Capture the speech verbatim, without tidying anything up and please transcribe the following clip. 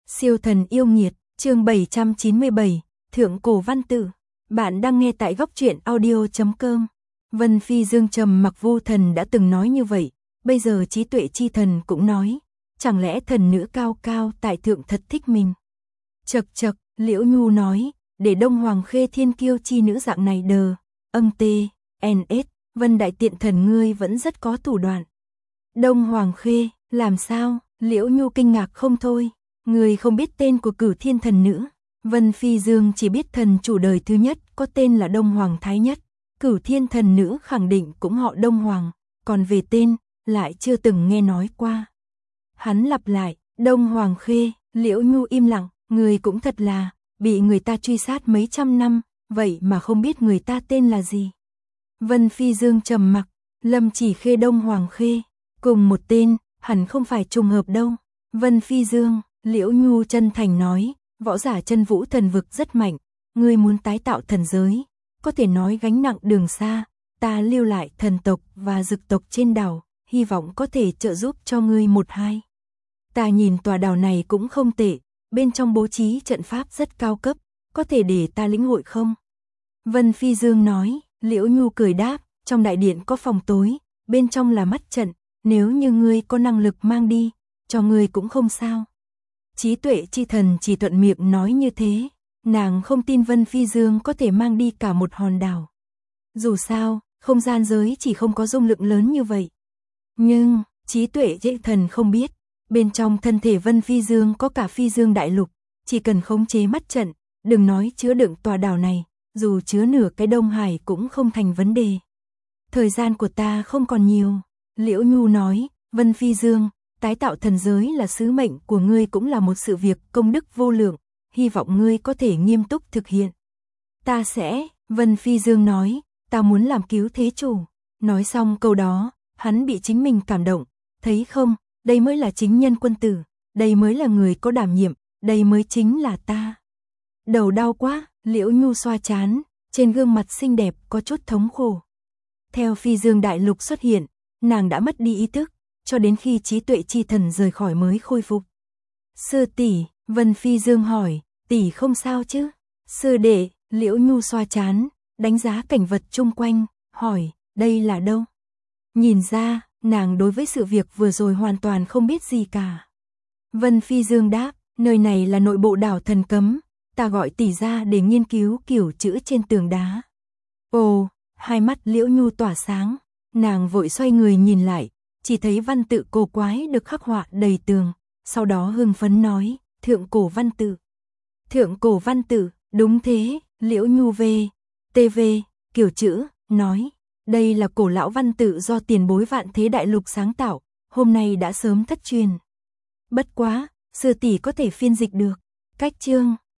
Siêu thần yêu nghiệt, chương bảy trăm chín mươi bảy, Thượng cổ văn tự. Bạn đang nghe tại góc truyện audio chấm com. Vân Phi Dương trầm mặc, Vu Thần đã từng nói như vậy, bây giờ trí tuệ chi thần cũng nói, chẳng lẽ thần nữ cao cao tại thượng thật thích mình? Chậc chậc, Liễu Nhu nói, để Đông Hoàng Khê thiên kiêu chi nữ dạng này đờ, âm tê, en ét, Vân đại tiện thần ngươi vẫn rất có thủ đoạn. Đông Hoàng Khê, làm sao? Liễu Nhu kinh ngạc không thôi, người không biết tên của Cửu Thiên thần nữ. Vân Phi Dương chỉ biết thần chủ đời thứ nhất có tên là Đông Hoàng Thái Nhất, Cửu Thiên thần nữ khẳng định cũng họ Đông Hoàng, còn về tên lại chưa từng nghe nói qua. Hắn lặp lại, Đông Hoàng Khê. Liễu Nhu im lặng, người cũng thật là bị người ta truy sát mấy trăm năm, vậy mà không biết người ta tên là gì. Vân Phi Dương trầm mặc, Lâm Chỉ Khê Đông Hoàng Khê, cùng một tên, hẳn không phải trùng hợp đâu. Vân Phi Dương, Liễu Nhu chân thành nói, võ giả chân vũ thần vực rất mạnh, ngươi muốn tái tạo thần giới, có thể nói gánh nặng đường xa, ta lưu lại thần tộc và dực tộc trên đảo, hy vọng có thể trợ giúp cho ngươi một hai. Ta nhìn tòa đảo này cũng không tệ, bên trong bố trí trận pháp rất cao cấp, có thể để ta lĩnh hội không? Vân Phi Dương nói. Liễu Nhu cười đáp, trong đại điện có phòng tối, bên trong là mắt trận, nếu như ngươi có năng lực mang đi, cho ngươi cũng không sao. Trí tuệ chi thần chỉ thuận miệng nói như thế, nàng không tin Vân Phi Dương có thể mang đi cả một hòn đảo. Dù sao, không gian giới chỉ không có dung lượng lớn như vậy. Nhưng, trí tuệ chi thần không biết, bên trong thân thể Vân Phi Dương có cả Phi Dương đại lục, chỉ cần khống chế mắt trận, đừng nói chứa đựng tòa đảo này, dù chứa nửa cái Đông Hải cũng không thành vấn đề. Thời gian của ta không còn nhiều, Liễu Nhu nói, Vân Phi Dương, tái tạo thần giới là sứ mệnh của ngươi, cũng là một sự việc công đức vô lượng, hy vọng ngươi có thể nghiêm túc thực hiện. Ta sẽ, Vân Phi Dương nói, ta muốn làm cứu thế chủ. Nói xong câu đó, hắn bị chính mình cảm động, thấy không, đây mới là chính nhân quân tử, đây mới là người có đảm nhiệm, đây mới chính là ta. Đầu đau quá, Liễu Nhu xoa chán, trên gương mặt xinh đẹp có chút thống khổ. Theo Phi Dương đại lục xuất hiện, nàng đã mất đi ý thức, cho đến khi trí tuệ chi thần rời khỏi mới khôi phục. Sư tỷ, Vân Phi Dương hỏi, tỷ không sao chứ? Sư đệ, Liễu Nhu xoa chán, đánh giá cảnh vật chung quanh, hỏi, đây là đâu? Nhìn ra, nàng đối với sự việc vừa rồi hoàn toàn không biết gì cả. Vân Phi Dương đáp, nơi này là nội bộ đảo thần cấm, ta gọi tỷ ra để nghiên cứu kiểu chữ trên tường đá. Ồ, hai mắt Liễu Nhu tỏa sáng, nàng vội xoay người nhìn lại, chỉ thấy văn tự cổ quái được khắc họa đầy tường, sau đó hưng phấn nói, thượng cổ văn tự. Thượng cổ văn tự, đúng thế, Liễu Nhu về, tê vê, kiểu chữ, nói, đây là cổ lão văn tự do tiền bối Vạn Thế Đại Lục sáng tạo, hôm nay đã sớm thất truyền. Bất quá, sư tỷ có thể phiên dịch được. Cách chương